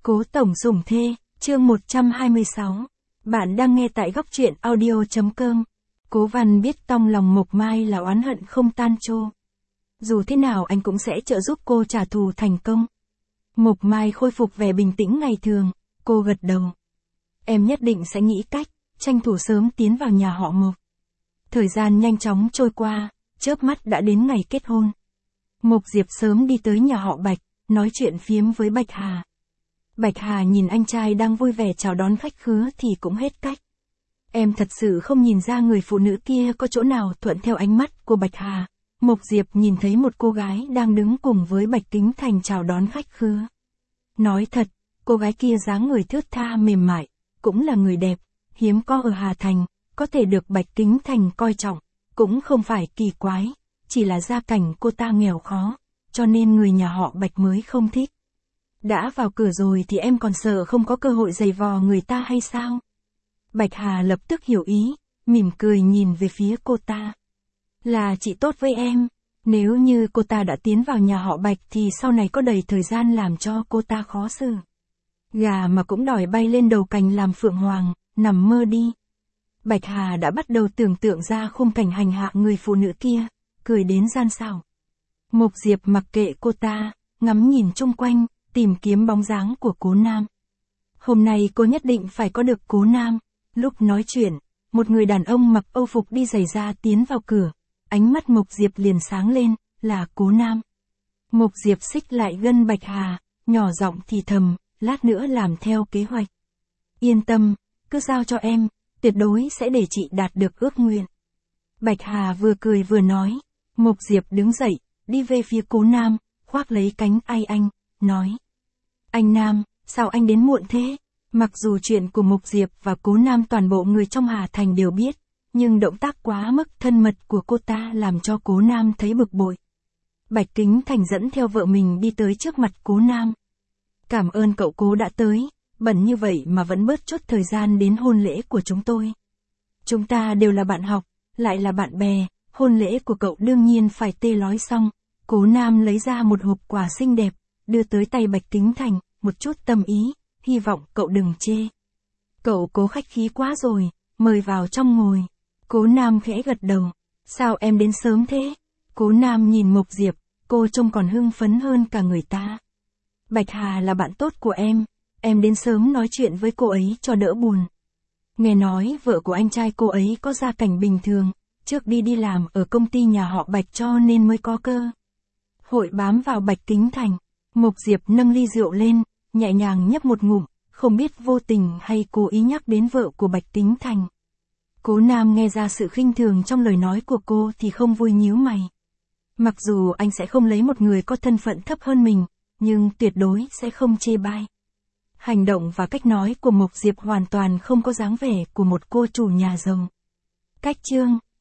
Cố tổng sủng thê, chương 126. Bạn đang nghe tại góc truyện audio.com. Cố Văn biết trong lòng Mộc Mai là oán hận không tan trô. Dù thế nào anh cũng sẽ trợ giúp cô trả thù thành công. Mộc Mai khôi phục vẻ bình tĩnh ngày thường, cô gật đầu. Em nhất định sẽ nghĩ cách, tranh thủ sớm tiến vào nhà họ Mộc. Thời gian nhanh chóng trôi qua, chớp mắt đã đến ngày kết hôn. Mộc Diệp sớm đi tới nhà họ Bạch, nói chuyện phiếm với Bạch Hà. Bạch Hà nhìn anh trai đang vui vẻ chào đón khách khứa thì cũng hết cách. Em thật sự không nhìn ra người phụ nữ kia có chỗ nào thuận theo ánh mắt của Bạch Hà. Mộc Diệp nhìn thấy một cô gái đang đứng cùng với Bạch Kính Thành chào đón khách khứa. Nói thật, cô gái kia dáng người thướt tha mềm mại, cũng là người đẹp, hiếm có ở Hà Thành, có thể được Bạch Kính Thành coi trọng, cũng không phải kỳ quái, chỉ là gia cảnh cô ta nghèo khó, cho nên người nhà họ Bạch mới không thích. Đã vào cửa rồi thì em còn sợ không có cơ hội giày vò người ta hay sao? Bạch Hà lập tức hiểu ý, mỉm cười nhìn về phía cô ta. Là chị tốt với em, nếu như cô ta đã tiến vào nhà họ Bạch thì sau này có đầy thời gian làm cho cô ta khó xử. Gà mà cũng đòi bay lên đầu cành làm phượng hoàng, nằm mơ đi. Bạch Hà đã bắt đầu tưởng tượng ra khung cảnh hành hạ người phụ nữ kia, cười đến gian xảo. Mộc Diệp mặc kệ cô ta, ngắm nhìn chung quanh, tìm kiếm bóng dáng của Cố Nam. Hôm nay cô nhất định phải có được Cố Nam. Lúc nói chuyện, một người đàn ông mặc âu phục đi giày da tiến vào cửa. Ánh mắt Mộc Diệp liền sáng lên, là Cố Nam. Mộc Diệp xích lại gần Bạch Hà, nhỏ giọng thì thầm, lát nữa làm theo kế hoạch. Yên tâm, cứ giao cho em, tuyệt đối sẽ để chị đạt được ước nguyện. Bạch Hà vừa cười vừa nói. Mộc Diệp đứng dậy, đi về phía Cố Nam, khoác lấy cánh tay anh, nói. Anh Nam, sao anh đến muộn thế? Mặc dù chuyện của Mộc Diệp và Cố Nam toàn bộ người trong Hà Thành đều biết, nhưng động tác quá mức thân mật của cô ta làm cho Cố Nam thấy bực bội. Bạch Kính Thành dẫn theo vợ mình đi tới trước mặt Cố Nam. Cảm ơn cậu Cố đã tới, bận như vậy mà vẫn bớt chút thời gian đến hôn lễ của chúng tôi. Chúng ta đều là bạn học, lại là bạn bè, hôn lễ của cậu đương nhiên phải tê lói xong. Cố Nam lấy ra một hộp quà xinh đẹp, đưa tới tay Bạch Kính Thành, một chút tâm ý, hy vọng cậu đừng chê. Cậu Cố khách khí quá rồi, mời vào trong ngồi. Cố Nam khẽ gật đầu, sao em đến sớm thế? Cố Nam nhìn Mộc Diệp, cô trông còn hưng phấn hơn cả người ta. Bạch Hà là bạn tốt của em đến sớm nói chuyện với cô ấy cho đỡ buồn. Nghe nói vợ của anh trai cô ấy có gia cảnh bình thường, trước đi làm ở công ty nhà họ Bạch cho nên mới có cơ hội bám vào Bạch Kính Thành. Mộc Diệp nâng ly rượu lên, nhẹ nhàng nhấp một ngụm, không biết vô tình hay cố ý nhắc đến vợ của Bạch Kính Thành. Cố Nam nghe ra sự khinh thường trong lời nói của cô thì không vui nhíu mày. Mặc dù anh sẽ không lấy một người có thân phận thấp hơn mình, nhưng tuyệt đối sẽ không chê bai. Hành động và cách nói của Mộc Diệp hoàn toàn không có dáng vẻ của một cô chủ nhà giàu. Cách chương